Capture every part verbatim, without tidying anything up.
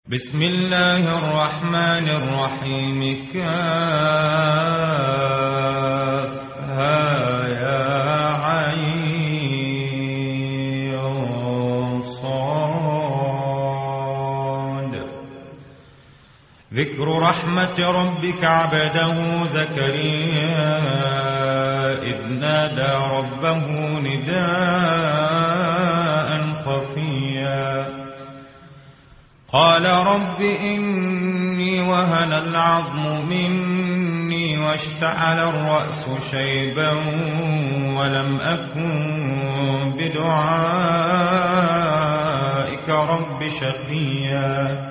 بسم الله الرحمن الرحيم كافها يا عين صاد. ذكر رحمة ربك عبده زكريا إذ نادى ربه نداء خفيا قال رب إني وهن العظم مني واشتعل الرأس شيبا ولم أكن بدعائك رب شقيا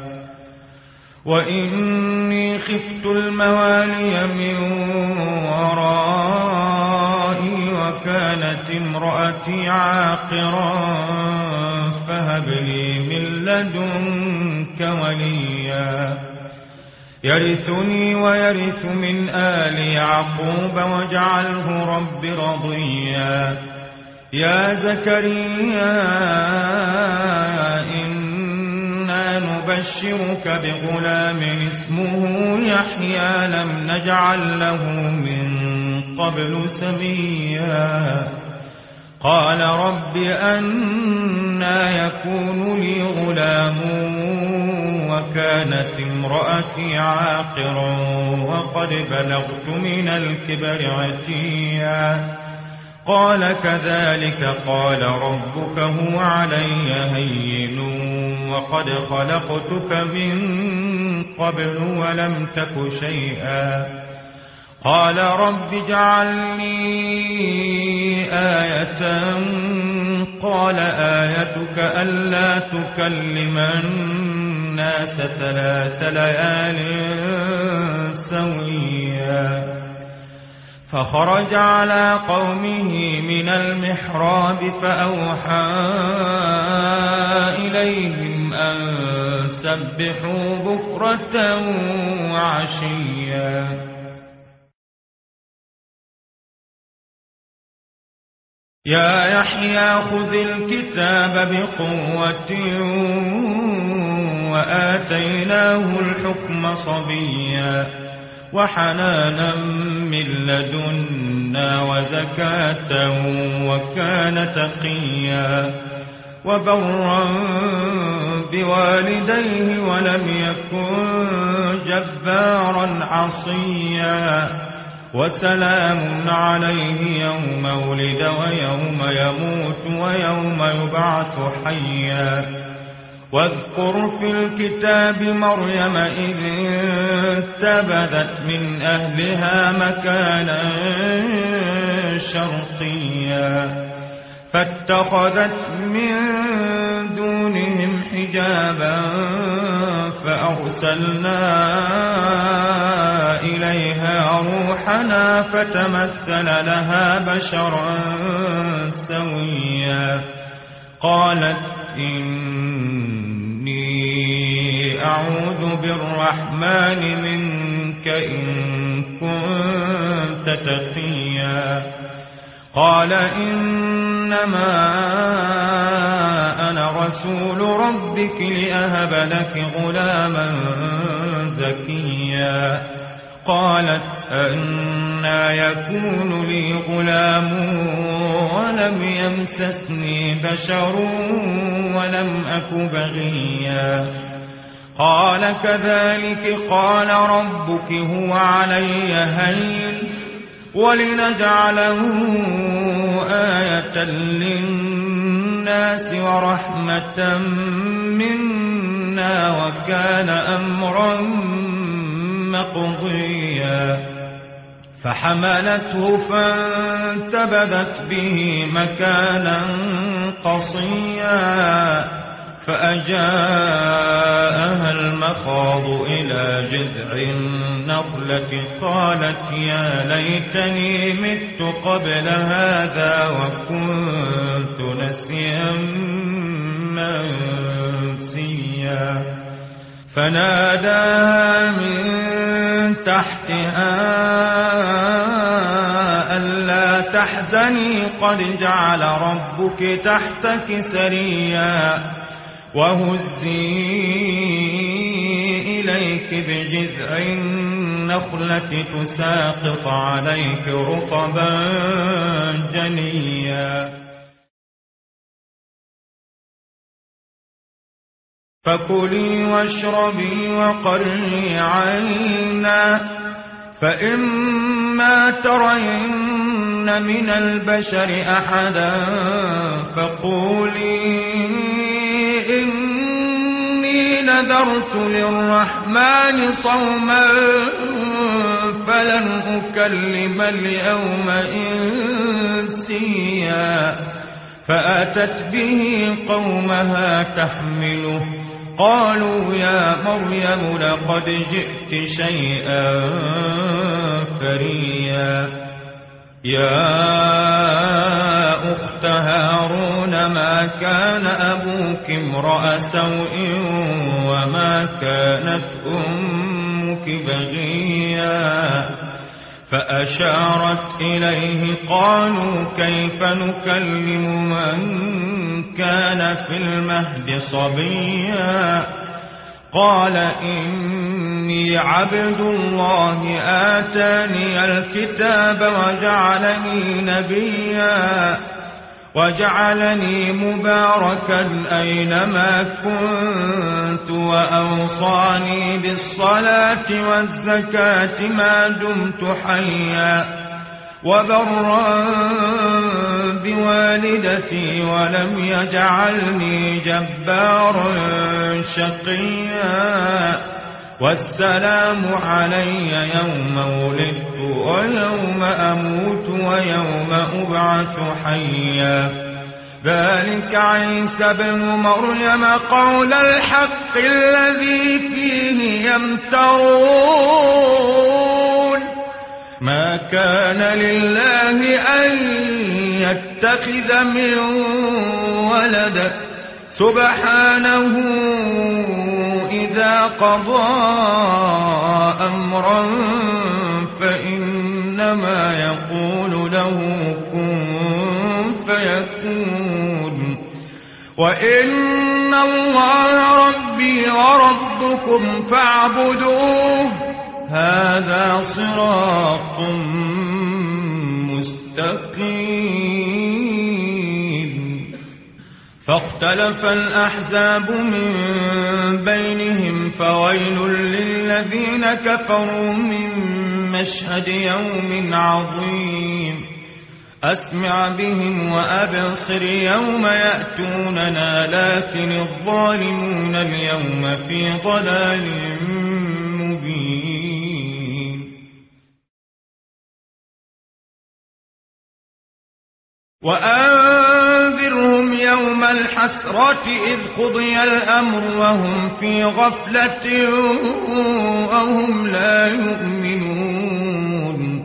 وإني خفت الموالي من ورائي وكانت امرأتي عاقرا فهب لي من لدنك وليا يرثني ويرث من آل يعقوب واجعله رب رضيا. يا زكريا إنا نبشرك بغلام اسمه يحيى لم نجعل له من قبل سميا. قال رب أنى يكون لي غلام وكانت امرأتي عاقرا وقد بلغت من الكبر عتيا. قال كذلك قال ربك هو علي هين وقد خلقتك من قبل ولم تك شيئا. قال رب اجعل لي آية قال آيتك ألا تكلم الناس ثلاث ليال سويا. فخرج على قومه من المحراب فأوحى إليهم أن سبحوا بكرة وعشيا. يا يحيى خذ الكتاب بقوة وآتيناه الحكم صبيا وحنانا من لدنا وزكاة وكان تقيا وبرا بوالديه ولم يكن جبارا عصيا. وسلام عليه يوم ولد ويوم يموت ويوم يبعث حيا. واذكر في الكتاب مريم إذ انتبذت من أهلها مكانا شرقيا فاتخذت من دونهم حجابا فأرسلنا إليها روحنا فتمثل لها بشرا سويا. قالت إني أعوذ بالرحمن منك إن كنت تقيا. قال إنما أنا رسول ربك لأهب لك غلاما زكيا. قالت أنى يكون لي غلام ولم يمسسني بشر ولم أك بغيا. قال كذلك قال ربك هو علي هين ولنجعله آية للناس ورحمة منا وكان أمرا مقضيا. فحملته فانتبذت به مكانا قصيا فأجاءها المخاض إلى جذع النخلة قالت يا ليتني مت قبل هذا وكنت نسيا منسيا. فناداها من تحتها ألا تحزني قد جعل ربك تحتك سريا وهزي إليك بجذع النخلة تساقط عليك رطبا جنيا فكلي واشربي وقري عينا فإما ترين من البشر أحدا فقولي إني نذرت للرحمن صوما فلن أكلم اليوم إنسيا فأتت به قومها تحمله قالوا يا مريم لقد جئت شيئا فريا يا أخت هارون ما كان أبوك امرأ سوء وما كانت أمك بغيا فأشارت إليه قالوا كيف نكلم من كان في المهد صبيا قال إني عبد الله آتاني الكتاب وجعلني نبيا وجعلني مباركا أينما كنت وأوصاني بالصلاة والزكاة ما دمت حيا وبرا بوالدتي ولم يجعلني جبارا شقيا والسلام علي يوم ولدت ويوم أموت ويوم أبعث حيا ذلك عيسى ابن مريم قول الحق الذي فيه يمترون ما كان لله أن يتخذ من ولد سبحانه إذا قضى أمرا فإنما يقول له كن فيكون وإن الله ربي وربكم فاعبدوه هذا صراط مستقيم فاختلف الأحزاب من بينهم فويل للذين كفروا من مشهد يوم عظيم أسمع بهم وأبصر يوم يأتوننا لكن الظالمون اليوم في ضلال مبين وأنذرهم يوم الحسرة إذ قضي الأمر وهم في غفلة وهم لا يؤمنون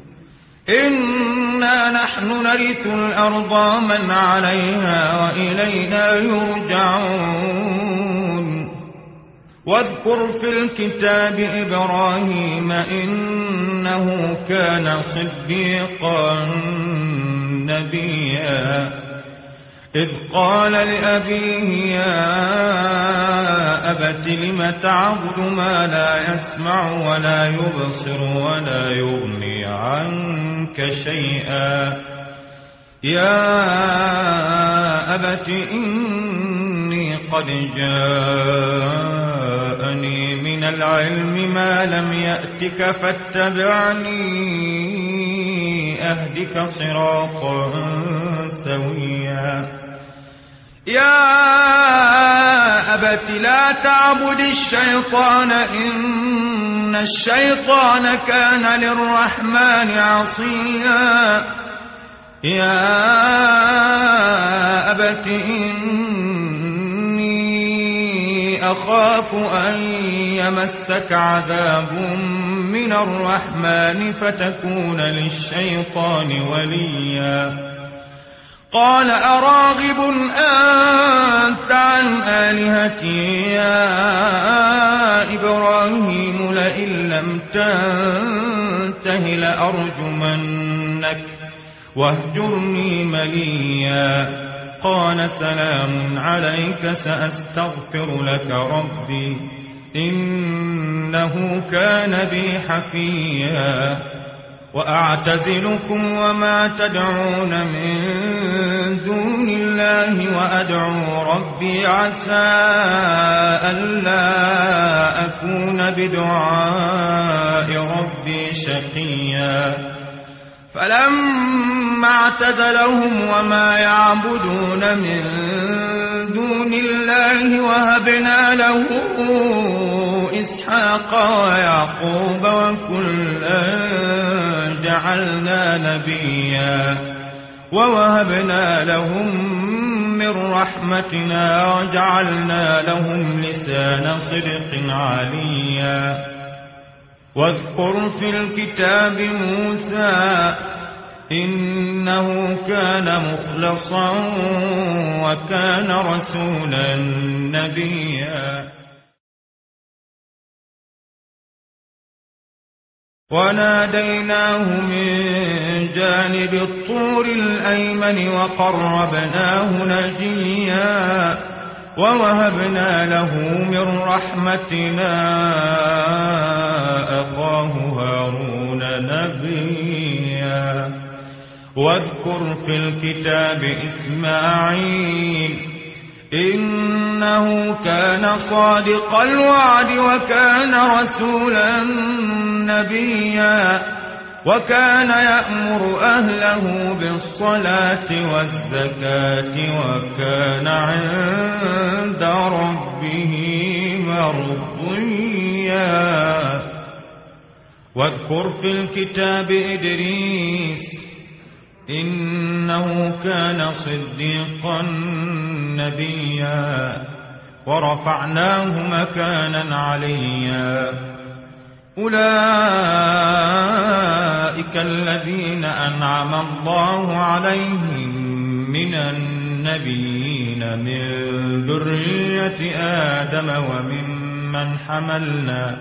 إنا نحن نرث الأرض من عليها وإلينا يرجعون واذكر في الكتاب إبراهيم إنه كان صديقا نبيا إذ قال لأبيه يا أبت لم تعبد ما لا يسمع ولا يبصر ولا يغني عنك شيئا يا أبت إني قد جاءني من العلم ما لم يأتك فاتبعني أهدك صراطا سويا يا أبت لا تعبد الشيطان إن الشيطان كان للرحمن عصيا يا أبت إني أخاف أن يمسك عذاب من الرحمن فتكون للشيطان وليا قال أراغب أنت عن آلهتي يا إبراهيم لئن لم تنته لأرجمنك واهجرني مليا قال سلام عليك سأستغفر لك ربي إنه كان بي حفيا وأعتزلكم وما تدعون من دون الله وأدعو ربي عسى ألا أكون بدعاء ربي شقيا فلما اعتزلهم وما يعبدون من دون الله وهبنا له إسحاق ويعقوب وكلا جعلنا نبيا ووهبنا لهم من رحمتنا وجعلنا لهم لسان صدق عليا واذكر في الكتاب موسى إنه كان مخلصا وكان رسولا نبيا وناديناه من جانب الطور الأيمن وقربناه نجيا ووهبنا له من رحمتنا أخاه هارون نبيا واذكر في الكتاب إسماعيل إنه كان صادق الوعد وكان رسولا نبيا وكان يأمر أهله بالصلاة والزكاة وكان عند ربه مرضيا واذكر في الكتاب إدريس إنه كان صديقا نبيا ورفعناه مكانا عليا أولئك الذين أنعم الله عليهم من النبيين من ذرية آدم وممن حملنا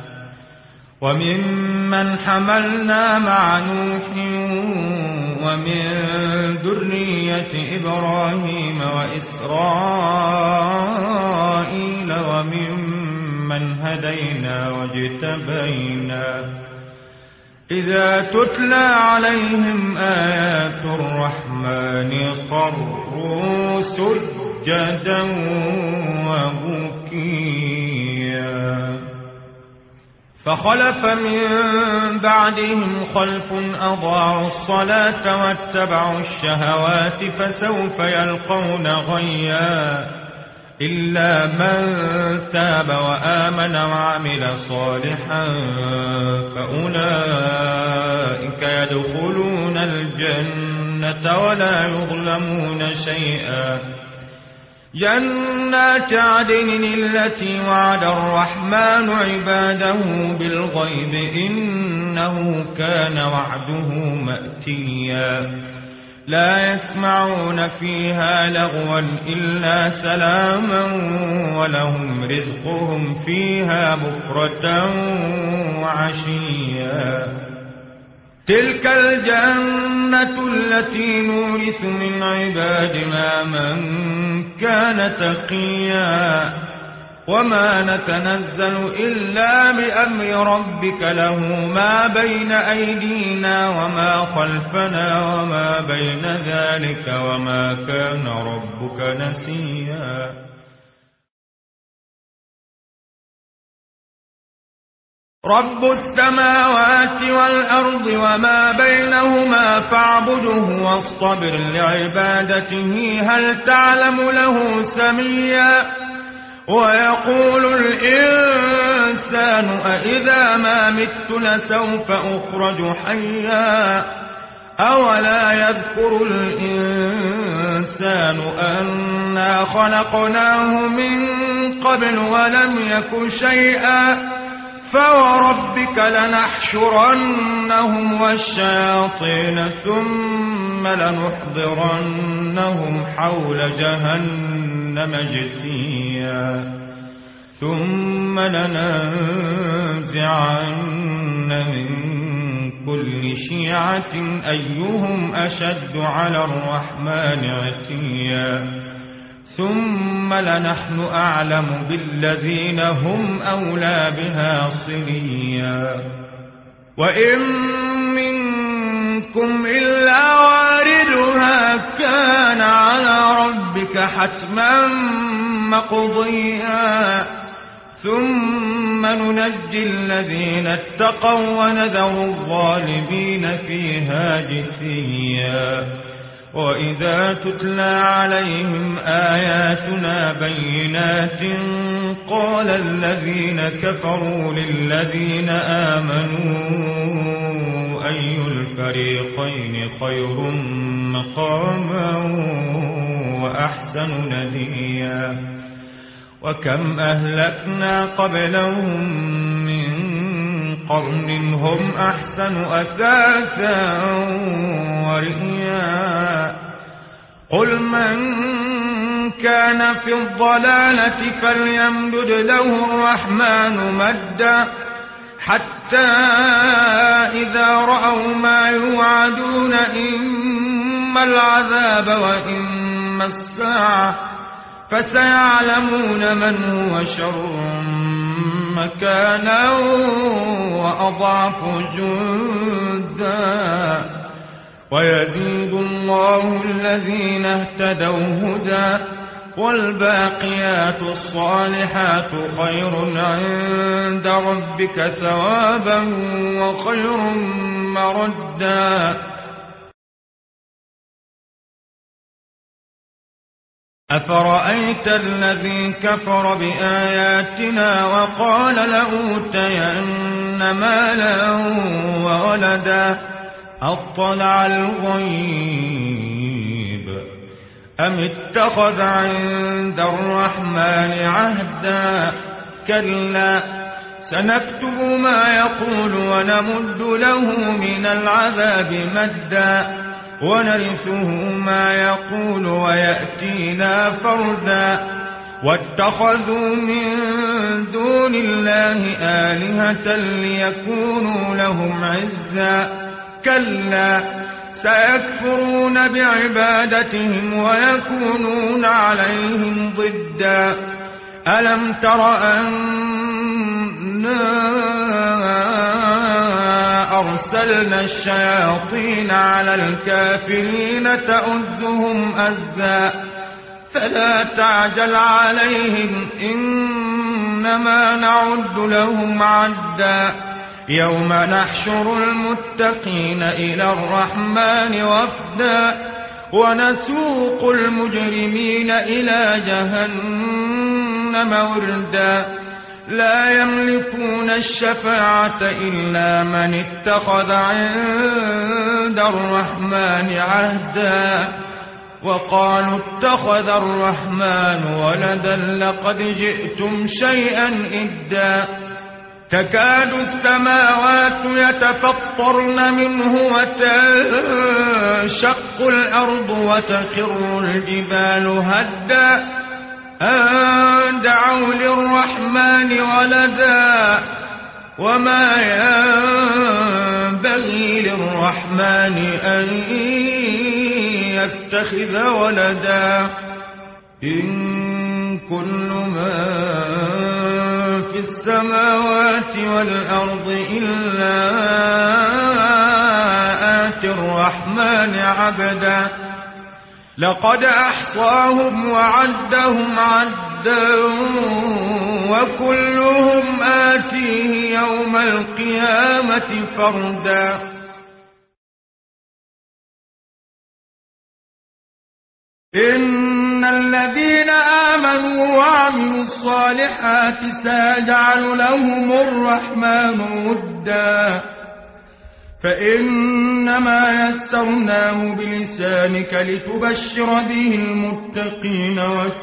وممن حملنا مع نوح ومن ذرية إبراهيم وإسرائيل وممن هدينا واجتبينا إذا تتلى عليهم آيات الرحمن خروا سجدا وبكيا فخلف من بعدهم خلف أضاعوا الصلاة واتبعوا الشهوات فسوف يلقون غيا إلا من تاب وآمن وعمل صالحا فأولئك يدخلون الجنة ولا يظلمون شيئا جنات عدن التي وعد الرحمن عباده بالغيب إنه كان وعده مأتيا لا يسمعون فيها لغوا إلا سلاما ولهم رزقهم فيها بكرة وعشيا تلك الجنة التي نورث من عبادنا من كان تقيا وما نتنزل إلا بأمر ربك له ما بين أيدينا وما خلفنا وما بين ذلك وما كان ربك نسيا رب السماوات والأرض وما بينهما فاعبده واصطبر لعبادته هل تعلم له سميا ويقول الإنسان أإذا ما مت لسوف أخرج حيا أولا يذكر الإنسان أنا خلقناه من قبل ولم يك شيئا فوربك لنحشرنهم والشياطين ثم لنحضرنهم حول جهنم جثيا ثم لننزعن من كل شيعة أيهم أشد على الرحمن عتيا ثم لنحن أعلم بالذين هم أولى بها صليا وإن منكم إلا واردها كان على ربك حتما مقضيا ثم ننجي الذين اتقوا ونذر الظالمين فيها جثيا وإذا تتلى عليهم آياتنا بينات قال الذين كفروا للذين آمنوا أي الفريقين خير مقاما وأحسن نديا وكم أهلكنا قبلهم من قرن هم أحسن أثاثا ورئيا قل من كان في الضلالة فليمدد له الرحمن مدا حتى إذا رأوا ما يوعدون إما العذاب وإما الساعة فسيعلمون من هو شر مكانا وأضعف جندا ويزيد الله الذين اهتدوا هدى والباقيات الصالحات خير عند ربك ثوابا وخير مردا أفرأيت الذي كفر بآياتنا وقال لأوتين مالا وولدا أطلع الغيب أم اتخذ عند الرحمن عهدا كلا سنكتب ما يقول ونمد له من العذاب مدا ونرثه ما يقول ويأتينا فردا واتخذوا من دون الله آلهة ليكونوا لهم عزا كلا سيكفرون بعبادتهم ويكونون عليهم ضدا ألم تر أنا أرسلنا الشياطين على الكافرين تؤزهم أزا فلا تعجل عليهم إنما نعد لهم عدا يوم نحشر المتقين إلى الرحمن وفدا ونسوق المجرمين إلى جهنم وردا لا يملكون الشفاعة إلا من اتخذ عند الرحمن عهدا وقالوا اتخذ الرحمن ولدا لقد جئتم شيئا إدا تكاد السماوات يتفطرن منه وتنشق الأرض وتخر الجبال هدا أن دعوا للرحمن ولدا وما ينبغي للرحمن أن يتخذ ولدا إن كل ما في السماوات والأرض إلا آتي الرحمن عبدا لقد أحصاهم وعدهم عدا وكلهم آتيه يوم القيامة فردا إن الذين آمنوا وعملوا الصالحات سيجعل لهم الرحمن ودا فإنما يسرناه بلسانك لتبشر به المتقين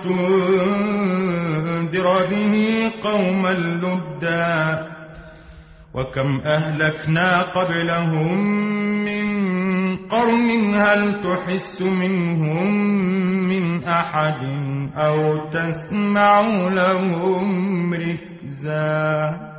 وتنذر به قوما لدا وكم أهلكنا قبلهم من قرن هل تحس منهم من أحد أو تسمع لهم ركزا